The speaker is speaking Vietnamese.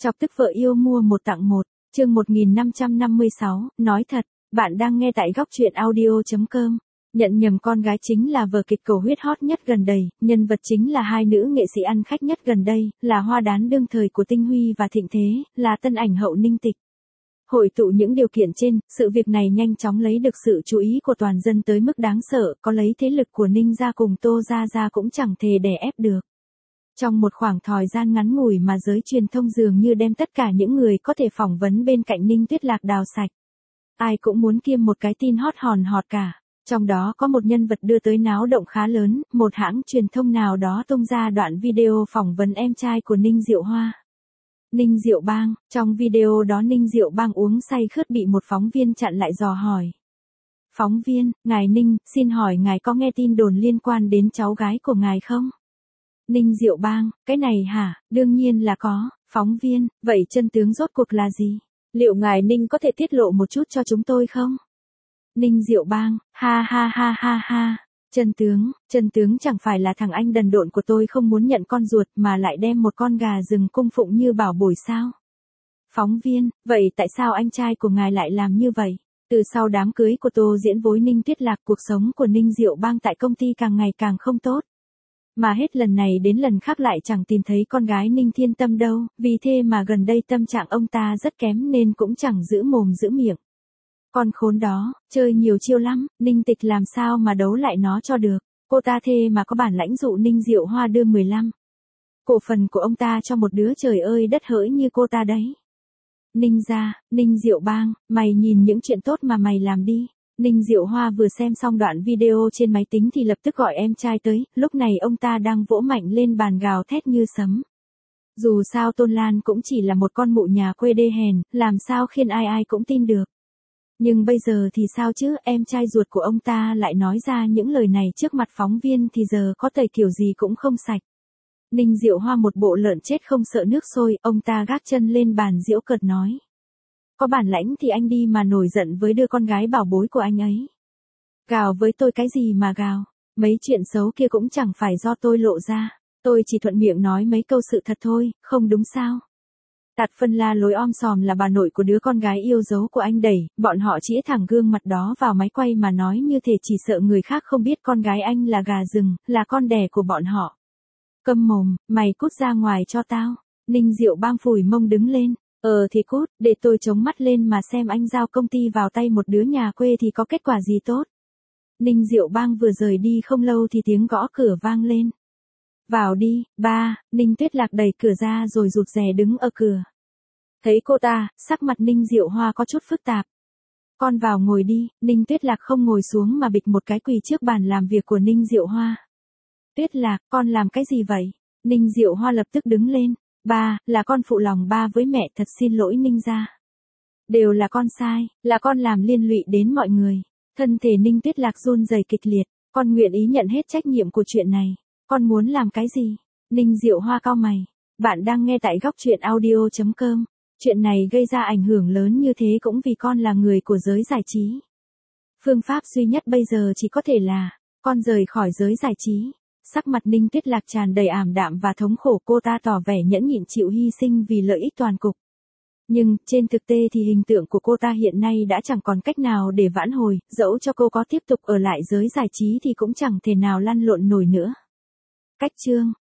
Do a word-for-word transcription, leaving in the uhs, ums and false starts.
Chọc tức vợ yêu mua một tặng một, chương một nghìn năm trăm năm mươi sáu, nói thật, bạn đang nghe tại góc truyện audio.com. Nhận nhầm con gái chính là vở kịch cầu huyết hot nhất gần đây, nhân vật chính là hai nữ nghệ sĩ ăn khách nhất gần đây, là hoa đán đương thời của Tinh Huy và Thịnh Thế, là tân ảnh hậu Ninh Tịch. Hội tụ những điều kiện trên, sự việc này nhanh chóng lấy được sự chú ý của toàn dân tới mức đáng sợ, có lấy thế lực của Ninh gia cùng Tô gia ra cũng chẳng thể đè ép được. Trong một khoảng thời gian ngắn ngủi mà giới truyền thông dường như đem tất cả những người có thể phỏng vấn bên cạnh Ninh Tuyết Lạc đào sạch. Ai cũng muốn kiêm một cái tin hot hòn hot cả. Trong đó có một nhân vật đưa tới náo động khá lớn, một hãng truyền thông nào đó tung ra đoạn video phỏng vấn em trai của Ninh Diệu Hoa. Ninh Diệu Bang, trong video đó Ninh Diệu Bang uống say khướt bị một phóng viên chặn lại dò hỏi. Phóng viên, ngài Ninh, xin hỏi ngài có nghe tin đồn liên quan đến cháu gái của ngài không? Ninh Diệu Bang, cái này hả, đương nhiên là có. Phóng viên, vậy chân tướng rốt cuộc là gì? Liệu ngài Ninh có thể tiết lộ một chút cho chúng tôi không? Ninh Diệu Bang, ha ha ha ha ha. Chân tướng, chân tướng chẳng phải là thằng anh đần độn của tôi không muốn nhận con ruột mà lại đem một con gà rừng cung phụng như bảo bối sao? Phóng viên, vậy tại sao anh trai của ngài lại làm như vậy? Từ sau đám cưới của Tô Diễn với Ninh Tuyết Lạc, cuộc sống của Ninh Diệu Bang tại công ty càng ngày càng không tốt. Mà hết lần này đến lần khác lại chẳng tìm thấy con gái Ninh Thiên Tâm đâu, vì thế mà gần đây tâm trạng ông ta rất kém nên cũng chẳng giữ mồm giữ miệng. Con khốn đó, chơi nhiều chiêu lắm, Ninh Tịch làm sao mà đấu lại nó cho được, cô ta thề mà có bản lãnh dụ Ninh Diệu Hoa đưa mười lăm. Cổ phần của ông ta cho một đứa trời ơi đất hỡi như cô ta đấy. Ninh gia, Ninh Diệu Bang, mày nhìn những chuyện tốt mà mày làm đi. Ninh Diệu Hoa vừa xem xong đoạn video trên máy tính thì lập tức gọi em trai tới, lúc này ông ta đang vỗ mạnh lên bàn gào thét như sấm. Dù sao Tôn Lan cũng chỉ là một con mụ nhà quê đê hèn, làm sao khiến ai ai cũng tin được. Nhưng bây giờ thì sao chứ, em trai ruột của ông ta lại nói ra những lời này trước mặt phóng viên thì giờ có tẩy kiểu gì cũng không sạch. Ninh Diệu Hoa một bộ lợn chết không sợ nước sôi, ông ta gác chân lên bàn giễu cợt nói. Có bản lãnh thì anh đi mà nổi giận với đứa con gái bảo bối của anh ấy. Gào với tôi cái gì mà gào, mấy chuyện xấu kia cũng chẳng phải do tôi lộ ra, tôi chỉ thuận miệng nói mấy câu sự thật thôi, không đúng sao? Tạt phân la lối om sòm là bà nội của đứa con gái yêu dấu của anh đẩy, bọn họ chĩa thẳng gương mặt đó vào máy quay mà nói như thể chỉ sợ người khác không biết con gái anh là gà rừng, là con đẻ của bọn họ. Câm mồm, mày cút ra ngoài cho tao. Ninh Diệu Bang phủi mông đứng lên. Ờ thì cút, để tôi chống mắt lên mà xem anh giao công ty vào tay một đứa nhà quê thì có kết quả gì tốt. Ninh Diệu Bang vừa rời đi không lâu thì tiếng gõ cửa vang lên. Vào đi, ba. Ninh Tuyết Lạc đẩy cửa ra rồi rụt rè đứng ở cửa. Thấy cô ta, sắc mặt Ninh Diệu Hoa có chút phức tạp. Con vào ngồi đi. Ninh Tuyết Lạc không ngồi xuống mà bịch một cái quỳ trước bàn làm việc của Ninh Diệu Hoa. Tuyết Lạc, con làm cái gì vậy? Ninh Diệu Hoa lập tức đứng lên. Ba, là con phụ lòng ba với mẹ, thật xin lỗi Ninh gia. Đều là con sai, là con làm liên lụy đến mọi người. Thân thể Ninh Tuyết Lạc run rẩy kịch liệt, con nguyện ý nhận hết trách nhiệm của chuyện này. Con muốn làm cái gì? Ninh Diệu Hoa cau mày. Bạn đang nghe tại góc truyện audio.com. Chuyện này gây ra ảnh hưởng lớn như thế cũng vì con là người của giới giải trí. Phương pháp duy nhất bây giờ chỉ có thể là con rời khỏi giới giải trí. Sắc mặt Ninh Tuyết Lạc tràn đầy ảm đạm và thống khổ, cô ta tỏ vẻ nhẫn nhịn chịu hy sinh vì lợi ích toàn cục. Nhưng, trên thực tế thì hình tượng của cô ta hiện nay đã chẳng còn cách nào để vãn hồi, dẫu cho cô có tiếp tục ở lại giới giải trí thì cũng chẳng thể nào lăn lộn nổi nữa. Cách chương,